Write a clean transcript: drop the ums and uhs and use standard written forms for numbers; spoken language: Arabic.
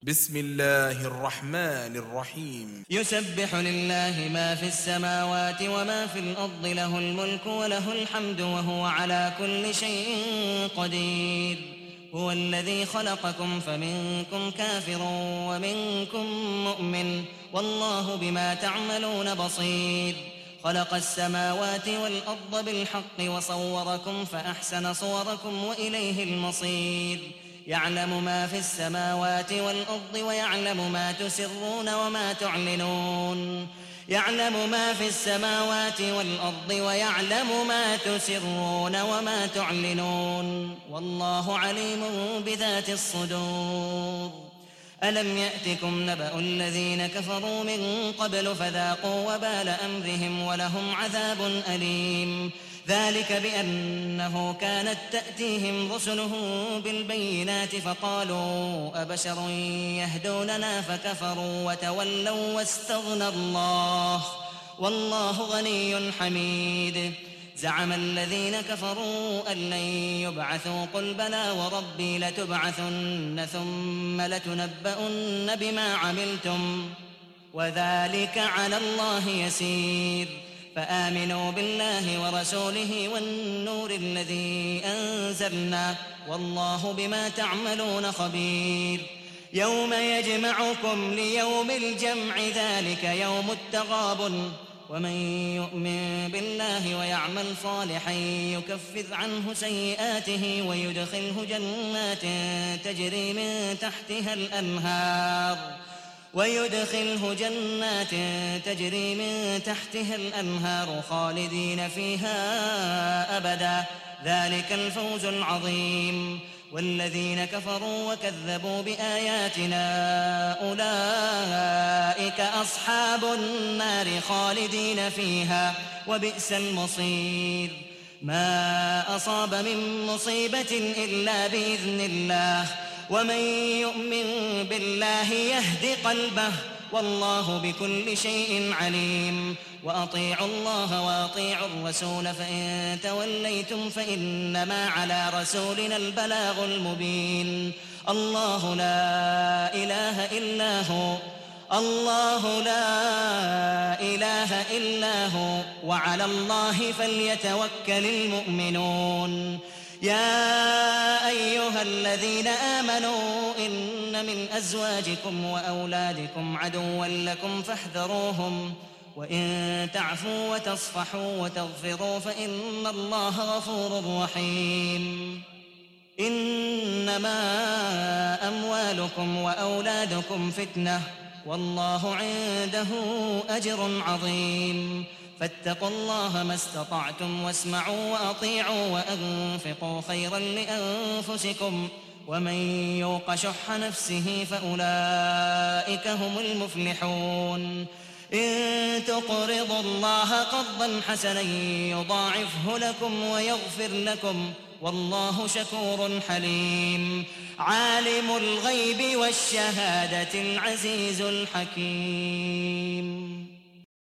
بسم الله الرحمن الرحيم. يسبح لله ما في السماوات وما في الأرض، له الملك وله الحمد وهو على كل شيء قدير. هو الذي خلقكم فمنكم كافر ومنكم مؤمن، والله بما تعملون بصير. خلق السماوات والأرض بالحق وصوركم فأحسن صوركم وإليه المصير. يعلم ما في السماوات والأرض ويعلم ما تسرون وما تعلنون. يعلم ما في السماوات والأرض ويعلم ما تسرون وما تعلنون، والله عليم بذات الصدور. ألم يأتكم نبأ الذين كفروا من قبل فذاقوا وبال أمرهم ولهم عذاب أليم. ذلك بأنه كانت تأتيهم رسلهم بالبينات فقالوا أبشر يهدوننا فكفروا وتولوا واستغنى الله والله غني حميد. زعم الذين كفروا أن لن يبعثوا قل بلى وربي لتبعثن ثم لتنبؤن بما عملتم وذلك على الله يسير. فآمنوا بالله ورسوله والنور الذي أنزلنا، والله بما تعملون خبير. يوم يجمعكم ليوم الجمع ذلك يوم التغابن، ومن يؤمن بالله ويعمل صالحا يكفر عنه سيئاته ويدخله جنات تجري من تحتها الأنهار خالدين فيها أبدا، ذلك الفوز العظيم. والذين كفروا وكذبوا بآياتنا أولئك أصحاب النار خالدين فيها وبئس المصير. ما أصاب من مصيبة إلا بإذن الله، ومن يؤمن بالله يهد قلبه، والله بكل شيء عليم. وأطيعوا الله وأطيعوا الرسول فإن توليتم فإنما على رسولنا البلاغ المبين. الله لا إله إلا هو وعلى الله فليتوكل المؤمنون. يا أيها الذين آمنوا إن من أزواجكم وأولادكم عدوا لكم فاحذروهم، وإن تعفوا وتصفحوا وتغفروا فإن الله غفور رحيم. إنما أموالكم وأولادكم فتنة، والله عنده أجر عظيم. فاتقوا الله ما استطعتم واسمعوا وأطيعوا وأنفقوا خيرا لأنفسكم، ومن يوق شح نفسه فأولئك هم المفلحون. إن تقرضوا الله قرضا حسنا يضاعفه لكم ويغفر لكم، والله شكور حليم. عالم الغيب والشهادة العزيز الحكيم.